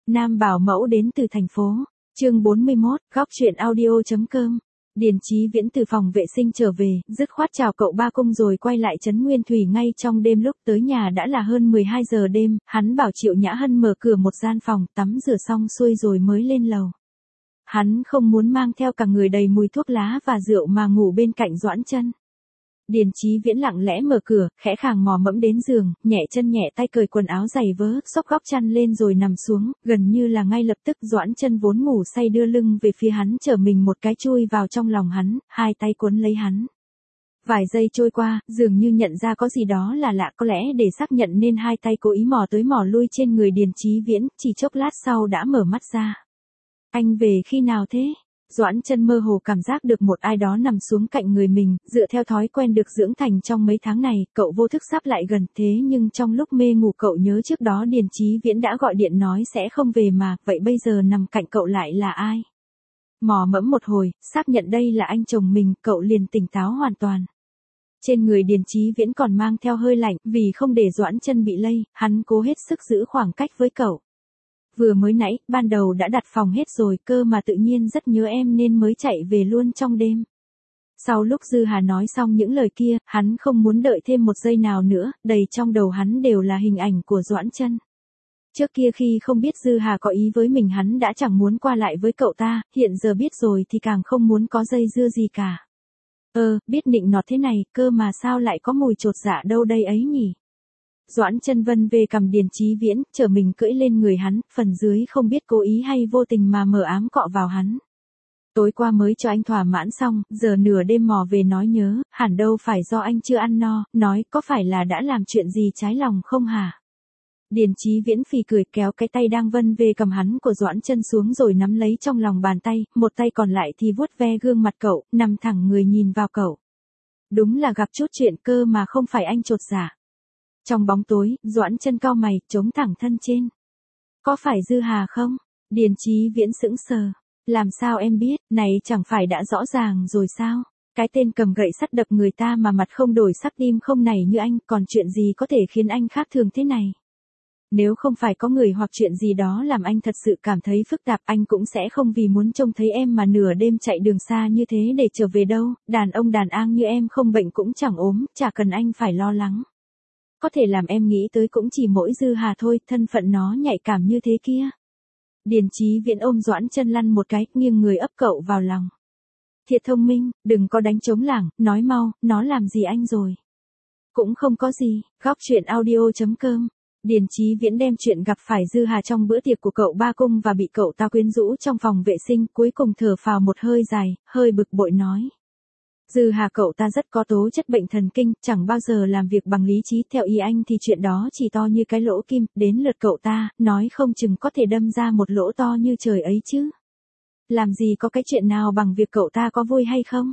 Nam bảo mẫu đến từ thành phố. Chương 41, góc truyện audio.com. Điền Chí Viễn từ phòng vệ sinh trở về, dứt khoát chào cậu ba cung rồi quay lại trấn Nguyên Thủy ngay trong đêm. Lúc tới nhà đã là hơn 12 giờ đêm, hắn bảo Triệu Nhã Hân mở cửa một gian phòng, tắm rửa xong xuôi rồi mới lên lầu. Hắn không muốn mang theo cả người đầy mùi thuốc lá và rượu mà ngủ bên cạnh Doãn Chân. Điền Chí Viễn lặng lẽ mở cửa, khẽ khàng mò mẫm đến giường, nhẹ chân nhẹ tay cởi quần áo giày vớ, xốc góc chăn lên rồi nằm xuống, gần như là ngay lập tức Doãn Chân vốn ngủ say đưa lưng về phía hắn, trở mình một cái chui vào trong lòng hắn, hai tay cuốn lấy hắn. Vài giây trôi qua, dường như nhận ra có gì đó là lạ, có lẽ để xác nhận nên hai tay cố ý mò tới mò lui trên người Điền Chí Viễn, chỉ chốc lát sau đã mở mắt ra. Anh về khi nào thế? Doãn Chân mơ hồ cảm giác được một ai đó nằm xuống cạnh người mình, dựa theo thói quen được dưỡng thành trong mấy tháng này, cậu vô thức sắp lại gần, thế nhưng trong lúc mê ngủ cậu nhớ trước đó Điền Chí Viễn đã gọi điện nói sẽ không về mà, vậy bây giờ nằm cạnh cậu lại là ai? Mò mẫm một hồi, xác nhận đây là anh chồng mình, cậu liền tỉnh táo hoàn toàn. Trên người Điền Chí Viễn còn mang theo hơi lạnh, vì không để Doãn Chân bị lây, hắn cố hết sức giữ khoảng cách với cậu. Vừa mới nãy, ban đầu đã đặt phòng hết rồi, cơ mà tự nhiên rất nhớ em nên mới chạy về luôn trong đêm. Sau lúc Dư Hà nói xong những lời kia, hắn không muốn đợi thêm một giây nào nữa, đầy trong đầu hắn đều là hình ảnh của Doãn Chân. Trước kia khi không biết Dư Hà có ý với mình hắn đã chẳng muốn qua lại với cậu ta, hiện giờ biết rồi thì càng không muốn có dây dưa gì cả. Biết nịnh nọt thế này, cơ mà sao lại có mùi chột dạ đâu đây ấy nhỉ? Doãn Chân vân về cầm Điền Chí Viễn, trở mình cưỡi lên người hắn, phần dưới không biết cố ý hay vô tình mà mờ ám cọ vào hắn. Tối qua mới cho anh thỏa mãn xong, giờ nửa đêm mò về nói nhớ, hẳn đâu phải do anh chưa ăn no, nói có phải là đã làm chuyện gì trái lòng không hả? Điền Chí Viễn phì cười kéo cái tay đang vân về cầm hắn của Doãn Chân xuống rồi nắm lấy trong lòng bàn tay, một tay còn lại thì vuốt ve gương mặt cậu, nằm thẳng người nhìn vào cậu. Đúng là gặp chút chuyện cơ mà không phải anh chột dạ. Trong bóng tối, Doãn Chân cau mày, chống thẳng thân trên. Có phải Dư Hà không? Điền Chí Viễn sững sờ. Làm sao em biết, này chẳng phải đã rõ ràng rồi sao? Cái tên cầm gậy sắt đập người ta mà mặt không đổi sắc tim không nảy như anh, còn chuyện gì có thể khiến anh khác thường thế này? Nếu không phải có người hoặc chuyện gì đó làm anh thật sự cảm thấy phức tạp, anh cũng sẽ không vì muốn trông thấy em mà nửa đêm chạy đường xa như thế để trở về đâu, đàn ông đàn an như em không bệnh cũng chẳng ốm, chả cần anh phải lo lắng. Có thể làm em nghĩ tới cũng chỉ mỗi Dư Hà thôi, thân phận nó nhạy cảm như thế kia. Điền Chí Viễn ôm Doãn Chân lăn một cái, nghiêng người ấp cậu vào lòng. Thiệt thông minh, đừng có đánh trống lảng, nói mau, nó làm gì anh rồi? Cũng không có gì, góc truyện audio.com. Điền Chí Viễn đem chuyện gặp phải Dư Hà trong bữa tiệc của cậu ba cung và bị cậu ta quyến rũ trong phòng vệ sinh, cuối cùng thở phào một hơi dài, hơi bực bội nói. Dư Hà cậu ta rất có tố chất bệnh thần kinh, chẳng bao giờ làm việc bằng lý trí, theo ý anh thì chuyện đó chỉ to như cái lỗ kim, đến lượt cậu ta, nói không chừng có thể đâm ra một lỗ to như trời ấy chứ. Làm gì có cái chuyện nào bằng việc cậu ta có vui hay không?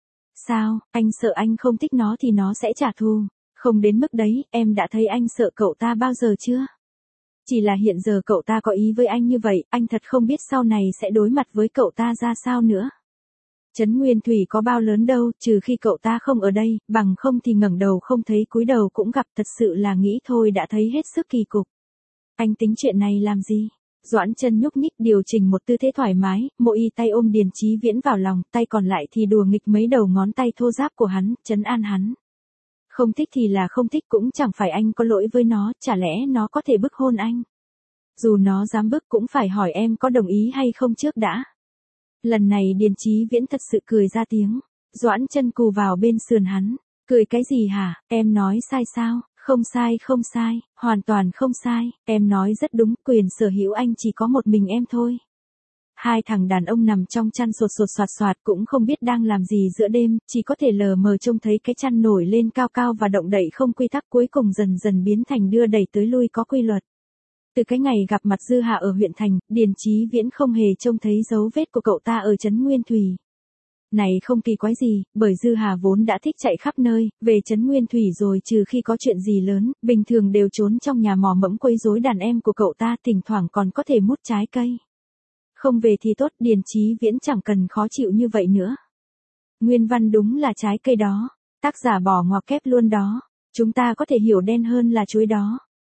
Sao, anh sợ anh không thích nó thì nó sẽ trả thù, không đến mức đấy, em đã thấy anh sợ cậu ta bao giờ chưa? Chỉ là hiện giờ cậu ta có ý với anh như vậy, anh thật không biết sau này sẽ đối mặt với cậu ta ra sao nữa. Trấn Nguyên Thủy có bao lớn đâu, trừ khi cậu ta không ở đây, bằng không thì ngẩng đầu không thấy cúi đầu cũng gặp, thật sự là nghĩ thôi đã thấy hết sức kỳ cục. Anh tính chuyện này làm gì? Doãn Chân nhúc nhích điều chỉnh một tư thế thoải mái, mộ y tay ôm Điền Chí Viễn vào lòng, tay còn lại thì đùa nghịch mấy đầu ngón tay thô ráp của hắn, trấn an hắn. Không thích thì là không thích, cũng chẳng phải anh có lỗi với nó, chả lẽ nó có thể bức hôn anh? Dù nó dám bức cũng phải hỏi em có đồng ý hay không trước đã. Lần này Điền Chí Viễn thật sự cười ra tiếng. Doãn Chân cù vào bên sườn hắn. Cười cái gì hả, em nói sai sao? Không sai, hoàn toàn không sai, em nói rất đúng, quyền sở hữu anh chỉ có một mình em thôi. Hai thằng đàn ông nằm trong chăn sột sột soạt soạt cũng không biết đang làm gì giữa đêm, chỉ có thể lờ mờ trông thấy cái chăn nổi lên cao cao và động đậy không quy tắc, cuối cùng dần dần biến thành đưa đẩy tới lui có quy luật. Từ cái ngày gặp mặt Dư Hà ở huyện thành, Điền Chí Viễn không hề trông thấy dấu vết của cậu ta ở trấn Nguyên Thủy. Này không kỳ quái gì, bởi Dư Hà vốn đã thích chạy khắp nơi, về trấn Nguyên Thủy rồi trừ khi có chuyện gì lớn, bình thường đều trốn trong nhà mò mẫm quấy rối đàn em của cậu ta, thỉnh thoảng còn có thể mút trái cây. Không về thì tốt, Điền Chí Viễn chẳng cần khó chịu như vậy nữa. Nguyên văn đúng là trái cây đó, tác giả bỏ ngoặc kép luôn đó, chúng ta có thể hiểu đen hơn là chuối đó.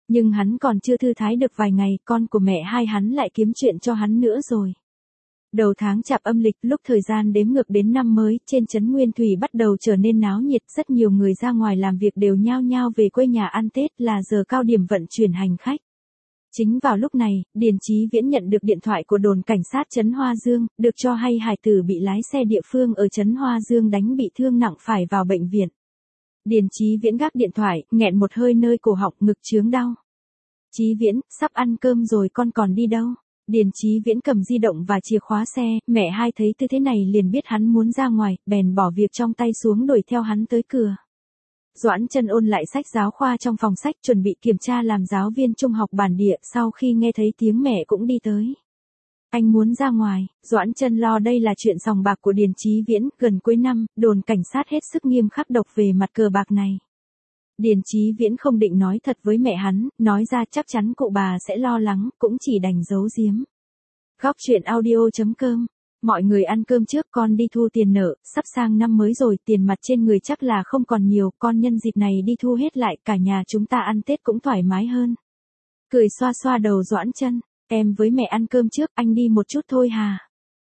Nhưng hắn còn chưa thư thái được vài ngày, con của mẹ hai hắn lại kiếm chuyện cho hắn nữa rồi. Đầu tháng Chạp âm lịch, lúc thời gian đếm ngược đến năm mới, trên trấn Nguyên Thủy bắt đầu trở nên náo nhiệt, rất nhiều người ra ngoài làm việc đều nhao nhao về quê nhà ăn Tết, là giờ cao điểm vận chuyển hành khách. Chính vào lúc này, Điền Chí Viễn nhận được điện thoại của đồn cảnh sát trấn Hoa Dương, được cho hay hải tử bị lái xe địa phương ở trấn Hoa Dương đánh bị thương nặng phải vào bệnh viện. Điền Chí Viễn gác điện thoại, nghẹn một hơi nơi cổ họng, ngực chướng đau. Chí Viễn, sắp ăn cơm rồi con còn đi đâu? Điền Chí Viễn cầm di động và chìa khóa xe, mẹ hai thấy tư thế này liền biết hắn muốn ra ngoài, bèn bỏ việc trong tay xuống đuổi theo hắn tới cửa. Doãn Chân ôn lại sách giáo khoa trong phòng sách, chuẩn bị kiểm tra làm giáo viên trung học bản địa, sau khi nghe thấy tiếng mẹ cũng đi tới. Anh muốn ra ngoài, Doãn Chân lo đây là chuyện sòng bạc của Điền Chí Viễn, gần cuối năm, đồn cảnh sát hết sức nghiêm khắc độc về mặt cờ bạc này. Điền Chí Viễn không định nói thật với mẹ hắn, nói ra chắc chắn cụ bà sẽ lo lắng, cũng chỉ đành giấu giếm. Góc truyện audio.com. Mọi người ăn cơm trước, con đi thu tiền nợ, sắp sang năm mới rồi, tiền mặt trên người chắc là không còn nhiều, con nhân dịp này đi thu hết lại, cả nhà chúng ta ăn Tết cũng thoải mái hơn. Cười xoa xoa đầu Doãn Chân, em với mẹ ăn cơm trước, anh đi một chút thôi hà.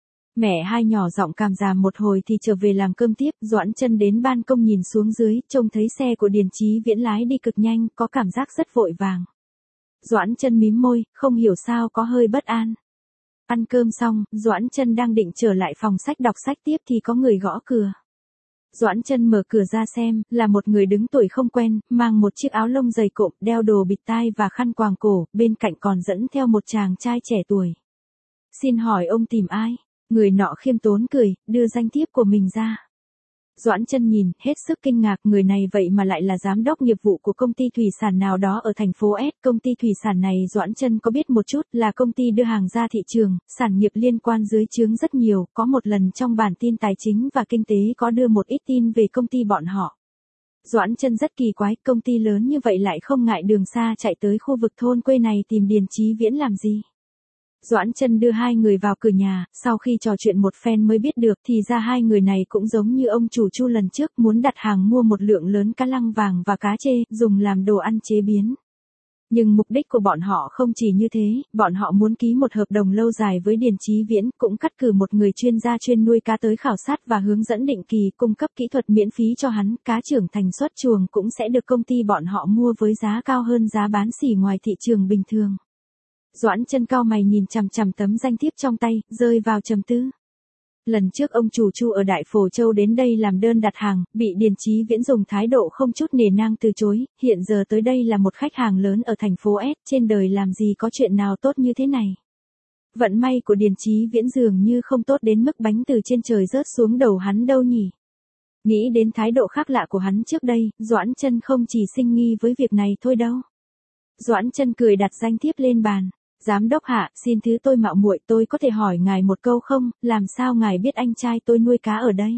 Mẹ hai nhỏ giọng càm ràm một hồi thì trở về làm cơm tiếp, Doãn Chân đến ban công nhìn xuống dưới, trông thấy xe của Điền Chí Viễn lái đi cực nhanh, có cảm giác rất vội vàng. Doãn Chân mím môi, không hiểu sao có hơi bất an. Ăn cơm xong, Doãn Chân đang định trở lại phòng sách đọc sách tiếp thì có người gõ cửa. Doãn Chân mở cửa ra xem, là một người đứng tuổi không quen, mang một chiếc áo lông dày cộm, đeo đồ bịt tai và khăn quàng cổ, bên cạnh còn dẫn theo một chàng trai trẻ tuổi. Xin hỏi ông tìm ai? Người nọ khiêm tốn cười, đưa danh thiếp của mình ra. Doãn Chân nhìn, hết sức kinh ngạc, người này vậy mà lại là giám đốc nghiệp vụ của công ty thủy sản nào đó ở thành phố S. Công ty thủy sản này Doãn Chân có biết một chút, là công ty đưa hàng ra thị trường, sản nghiệp liên quan dưới trướng rất nhiều, có một lần trong bản tin tài chính và kinh tế có đưa một ít tin về công ty bọn họ. Doãn Chân rất kỳ quái, công ty lớn như vậy lại không ngại đường xa chạy tới khu vực thôn quê này tìm Điền Chí Viễn làm gì. Doãn Chân đưa hai người vào cửa nhà, sau khi trò chuyện một phen mới biết được thì ra hai người này cũng giống như ông chủ Chu lần trước, muốn đặt hàng mua một lượng lớn cá lăng vàng và cá trê, dùng làm đồ ăn chế biến. Nhưng mục đích của bọn họ không chỉ như thế, bọn họ muốn ký một hợp đồng lâu dài với Điền Chí Viễn, cũng cắt cử một người chuyên gia chuyên nuôi cá tới khảo sát và hướng dẫn định kỳ, cung cấp kỹ thuật miễn phí cho hắn, cá trưởng thành xuất chuồng cũng sẽ được công ty bọn họ mua với giá cao hơn giá bán sỉ ngoài thị trường bình thường. Doãn Chân cau mày nhìn chằm chằm tấm danh thiếp trong tay, rơi vào trầm tư. Lần trước ông chủ Chu ở Đại Phổ Châu đến đây làm đơn đặt hàng, bị Điền Chí Viễn dùng thái độ không chút nề nang từ chối, hiện giờ tới đây là một khách hàng lớn ở thành phố S, trên đời làm gì có chuyện nào tốt như thế này. Vận may của Điền Chí Viễn dường như không tốt đến mức bánh từ trên trời rớt xuống đầu hắn đâu nhỉ. Nghĩ đến thái độ khác lạ của hắn trước đây, Doãn Chân không chỉ sinh nghi với việc này thôi đâu. Doãn Chân cười đặt danh thiếp lên bàn. Giám đốc hạ, xin thứ tôi mạo muội, tôi có thể hỏi ngài một câu không, làm sao ngài biết anh trai tôi nuôi cá ở đây?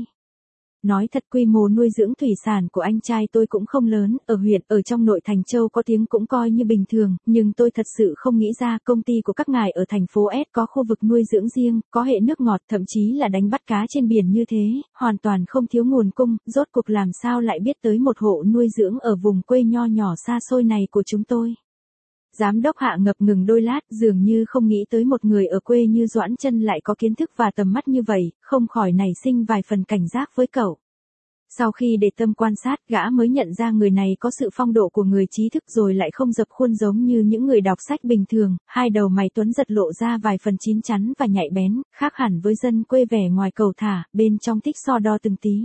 Nói thật, quy mô nuôi dưỡng thủy sản của anh trai tôi cũng không lớn, ở huyện, ở trong nội thành châu có tiếng cũng coi như bình thường, nhưng tôi thật sự không nghĩ ra công ty của các ngài ở thành phố S có khu vực nuôi dưỡng riêng, có hệ nước ngọt, thậm chí là đánh bắt cá trên biển như thế, hoàn toàn không thiếu nguồn cung, rốt cuộc làm sao lại biết tới một hộ nuôi dưỡng ở vùng quê nho nhỏ xa xôi này của chúng tôi. Giám đốc hạ ngập ngừng đôi lát, dường như không nghĩ tới một người ở quê như Doãn Chân lại có kiến thức và tầm mắt như vậy, không khỏi nảy sinh vài phần cảnh giác với cậu. Sau khi để tâm quan sát, gã mới nhận ra người này có sự phong độ của người trí thức rồi lại không dập khuôn giống như những người đọc sách bình thường, hai đầu mày tuấn giật lộ ra vài phần chín chắn và nhạy bén, khác hẳn với dân quê vẻ ngoài cầu thả, bên trong thích so đo từng tí.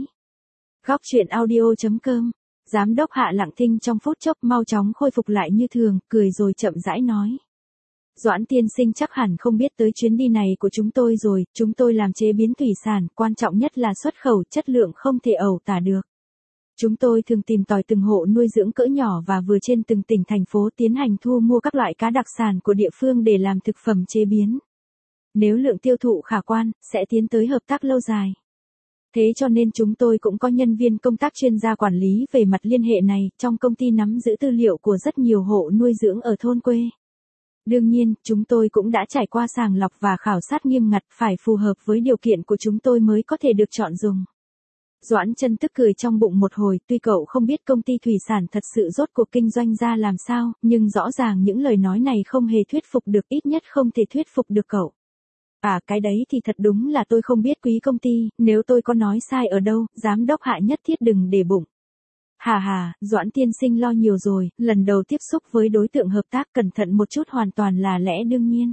Góc truyện audio.com. Giám đốc hạ lặng thinh trong phút chốc, mau chóng khôi phục lại như thường, cười rồi chậm rãi nói. Doãn tiên sinh chắc hẳn không biết tới chuyến đi này của chúng tôi rồi, chúng tôi làm chế biến thủy sản, quan trọng nhất là xuất khẩu, chất lượng không thể ẩu tả được. Chúng tôi thường tìm tòi từng hộ nuôi dưỡng cỡ nhỏ và vừa trên từng tỉnh thành phố tiến hành thu mua các loại cá đặc sản của địa phương để làm thực phẩm chế biến. Nếu lượng tiêu thụ khả quan, sẽ tiến tới hợp tác lâu dài. Thế cho nên chúng tôi cũng có nhân viên công tác chuyên gia quản lý về mặt liên hệ này, trong công ty nắm giữ tư liệu của rất nhiều hộ nuôi dưỡng ở thôn quê. Đương nhiên, chúng tôi cũng đã trải qua sàng lọc và khảo sát nghiêm ngặt, phải phù hợp với điều kiện của chúng tôi mới có thể được chọn dùng. Doãn Chân tức cười trong bụng một hồi, tuy cậu không biết công ty thủy sản thật sự rốt cuộc kinh doanh ra làm sao, nhưng rõ ràng những lời nói này không hề thuyết phục được, ít nhất không thể thuyết phục được cậu. À, cái đấy thì thật đúng là tôi không biết quý công ty, nếu tôi có nói sai ở đâu, giám đốc Hạ nhất thiết đừng để bụng. Hà, Doãn tiên sinh lo nhiều rồi, lần đầu tiếp xúc với đối tượng hợp tác cẩn thận một chút hoàn toàn là lẽ đương nhiên.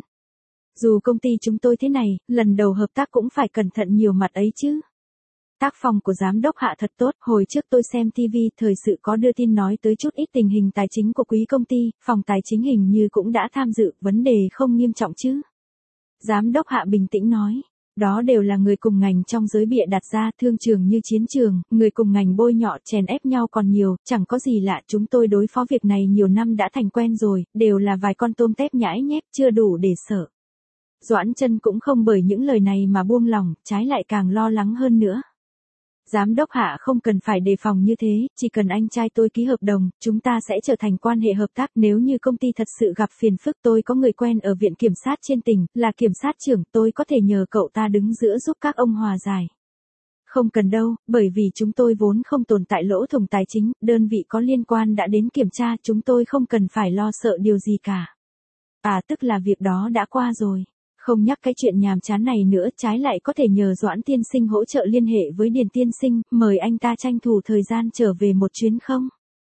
Dù công ty chúng tôi thế này, lần đầu hợp tác cũng phải cẩn thận nhiều mặt ấy chứ. Tác phong của giám đốc Hạ thật tốt, hồi trước tôi xem TV thời sự có đưa tin nói tới chút ít tình hình tài chính của quý công ty, phòng tài chính hình như cũng đã tham dự, vấn đề không nghiêm trọng chứ. Giám đốc Hạ bình tĩnh nói, đó đều là người cùng ngành trong giới bịa đặt ra, thương trường như chiến trường, người cùng ngành bôi nhọ chèn ép nhau còn nhiều, chẳng có gì lạ, chúng tôi đối phó việc này nhiều năm đã thành quen rồi, đều là vài con tôm tép nhãi nhép, chưa đủ để sợ. Doãn Chân cũng không bởi những lời này mà buông lòng, trái lại càng lo lắng hơn nữa. Giám đốc Hạ không cần phải đề phòng như thế, chỉ cần anh trai tôi ký hợp đồng, chúng ta sẽ trở thành quan hệ hợp tác. Nếu như công ty thật sự gặp phiền phức, tôi có người quen ở viện kiểm sát trên tỉnh, là kiểm sát trưởng, tôi có thể nhờ cậu ta đứng giữa giúp các ông hòa giải. Không cần đâu, bởi vì chúng tôi vốn không tồn tại lỗ thủng tài chính, đơn vị có liên quan đã đến kiểm tra, chúng tôi không cần phải lo sợ điều gì cả. À, tức là việc đó đã qua rồi. Không nhắc cái chuyện nhàm chán này nữa, trái lại có thể nhờ Doãn tiên sinh hỗ trợ liên hệ với Điền tiên sinh, mời anh ta tranh thủ thời gian trở về một chuyến không?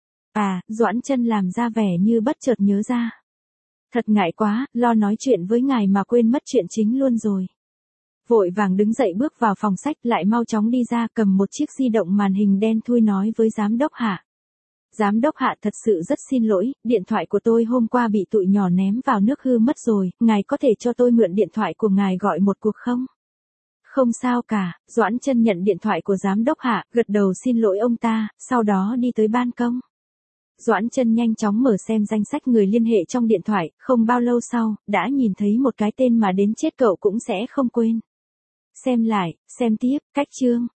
À, Doãn Chân làm ra vẻ như bất chợt nhớ ra. Thật ngại quá, lo nói chuyện với ngài mà quên mất chuyện chính luôn rồi. Vội vàng đứng dậy bước vào phòng sách, lại mau chóng đi ra, cầm một chiếc di động màn hình đen thui nói với giám đốc Hạ. Giám đốc Hạ, thật sự rất xin lỗi, điện thoại của tôi hôm qua bị tụi nhỏ ném vào nước hư mất rồi, ngài có thể cho tôi mượn điện thoại của ngài gọi một cuộc không? Không sao cả, Doãn Chân nhận điện thoại của giám đốc Hạ, gật đầu xin lỗi ông ta, sau đó đi tới ban công. Doãn Chân nhanh chóng mở xem danh sách người liên hệ trong điện thoại, không bao lâu sau, đã nhìn thấy một cái tên mà đến chết cậu cũng sẽ không quên. Xem lại, xem tiếp, cách chương.